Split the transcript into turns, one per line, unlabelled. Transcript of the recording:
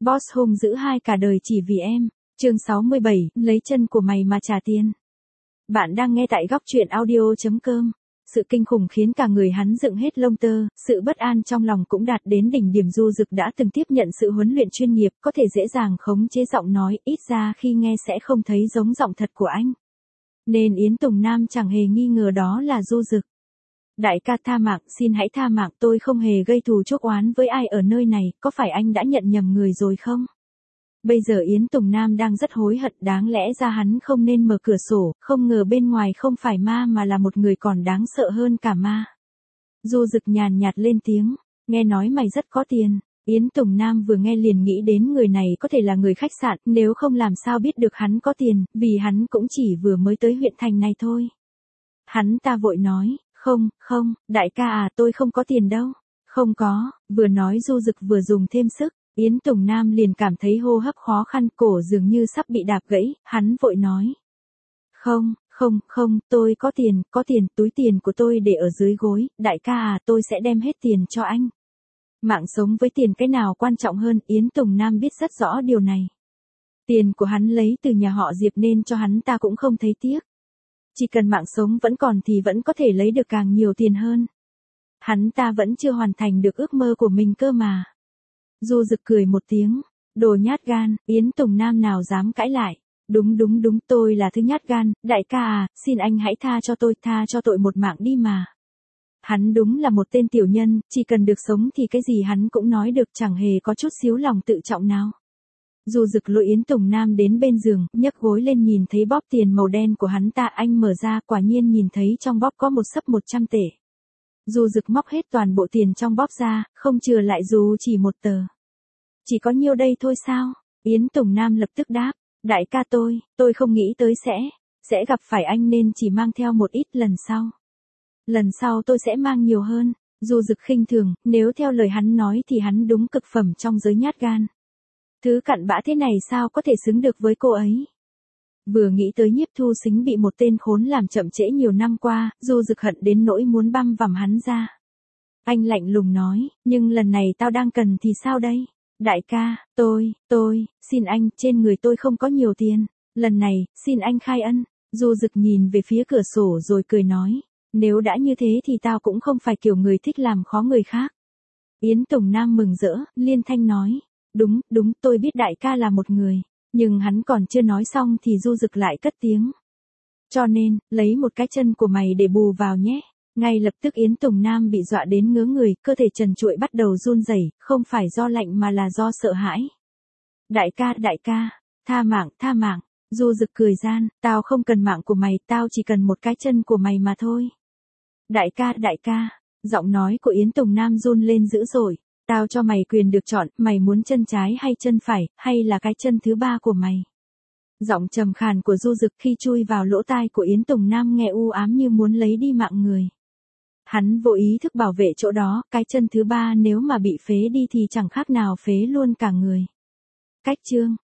Boss hung dữ hai cả đời chỉ vì em. Chương 67, lấy chân của mày mà trả tiền. Bạn đang nghe tại góc truyện audio.com. Sự kinh khủng khiến cả người hắn dựng hết lông tơ, sự bất an trong lòng cũng đạt đến đỉnh điểm. Du Dực đã từng tiếp nhận sự huấn luyện chuyên nghiệp, có thể dễ dàng khống chế giọng nói, ít ra khi nghe sẽ không thấy giống giọng thật của anh. Nên Yến Tùng Nam chẳng hề nghi ngờ đó là Du Dực. Đại ca tha mạng, xin hãy tha mạng, tôi không hề gây thù chuốc oán với ai ở nơi này, có phải anh đã nhận nhầm người rồi không? Bây giờ Yến Tùng Nam đang rất hối hận, đáng lẽ ra hắn không nên mở cửa sổ, không ngờ bên ngoài không phải ma mà là một người còn đáng sợ hơn cả ma. Du Dực nhàn nhạt lên tiếng, nghe nói mày rất có tiền. Yến Tùng Nam vừa nghe liền nghĩ đến người này có thể là người khách sạn, nếu không làm sao biết được hắn có tiền, vì hắn cũng chỉ vừa mới tới huyện thành này thôi. Hắn ta vội nói, không, đại ca à, tôi không có tiền đâu. Không có, vừa nói Du Dực vừa dùng thêm sức. Yến Tùng Nam liền cảm thấy hô hấp khó khăn, cổ dường như sắp bị đạp gãy, hắn vội nói. Không, tôi có tiền, túi tiền của tôi để ở dưới gối, đại ca à, tôi sẽ đem hết tiền cho anh. Mạng sống với tiền cái nào quan trọng hơn, Yến Tùng Nam biết rất rõ điều này. Tiền của hắn lấy từ nhà họ Diệp nên cho hắn ta cũng không thấy tiếc. Chỉ cần mạng sống vẫn còn thì vẫn có thể lấy được càng nhiều tiền hơn. Hắn ta vẫn chưa hoàn thành được ước mơ của mình cơ mà. Du Dực cười một tiếng, đồ nhát gan. Yến Tùng Nam nào dám cãi lại. Đúng, tôi là thứ nhát gan, đại ca à, xin anh hãy tha cho tội một mạng đi mà. Hắn đúng là một tên tiểu nhân, chỉ cần được sống thì cái gì hắn cũng nói được, chẳng hề có chút xíu lòng tự trọng nào. Du Dực lôi Yến Tùng Nam đến bên giường, nhấc gối lên nhìn thấy bóp tiền màu đen của hắn ta, anh mở ra, quả nhiên nhìn thấy trong bóp có một xấp 100 tệ. Du Dực móc hết toàn bộ tiền trong bóp ra, không chừa lại dù chỉ một tờ. Chỉ có nhiêu đây thôi sao? Yến Tùng Nam lập tức đáp, đại ca tôi không nghĩ tới sẽ gặp phải anh nên chỉ mang theo một ít, lần sau tôi sẽ mang nhiều hơn. Du Dực khinh thường, nếu theo lời hắn nói thì hắn đúng cực phẩm trong giới nhát gan. Thứ cặn bã thế này sao có thể xứng được với cô ấy. Vừa nghĩ tới Nhiếp Thu Sính bị một tên khốn làm chậm trễ nhiều năm qua, Du Dực hận đến nỗi muốn băm vằm hắn ra. Anh lạnh lùng nói, nhưng lần này tao đang cần thì sao đây? Đại ca, tôi, xin anh, trên người tôi không có nhiều tiền. Lần này, xin anh khai ân. Du Dực nhìn về phía cửa sổ rồi cười nói, nếu đã như thế thì tao cũng không phải kiểu người thích làm khó người khác. Yến Tùng Nam mừng rỡ, liên thanh nói, đúng, tôi biết đại ca là một người. Nhưng hắn còn chưa nói xong thì Du Dực lại cất tiếng. Cho nên, lấy một cái chân của mày để bù vào nhé. Ngay lập tức Yến Tùng Nam bị dọa đến ngớ người, cơ thể trần trụi bắt đầu run rẩy, không phải do lạnh mà là do sợ hãi. Đại ca, tha mạng. Du Dực cười gian, tao không cần mạng của mày, tao chỉ cần một cái chân của mày mà thôi. Đại ca, giọng nói của Yến Tùng Nam run lên dữ dội. Tao cho mày quyền được chọn, mày muốn chân trái hay chân phải, hay là cái chân thứ ba của mày. Giọng trầm khàn của Du Dực khi chui vào lỗ tai của Yến Tùng Nam nghe u ám như muốn lấy đi mạng người. Hắn vô ý thức bảo vệ chỗ đó, cái chân thứ ba nếu mà bị phế đi thì chẳng khác nào phế luôn cả người. Cách chương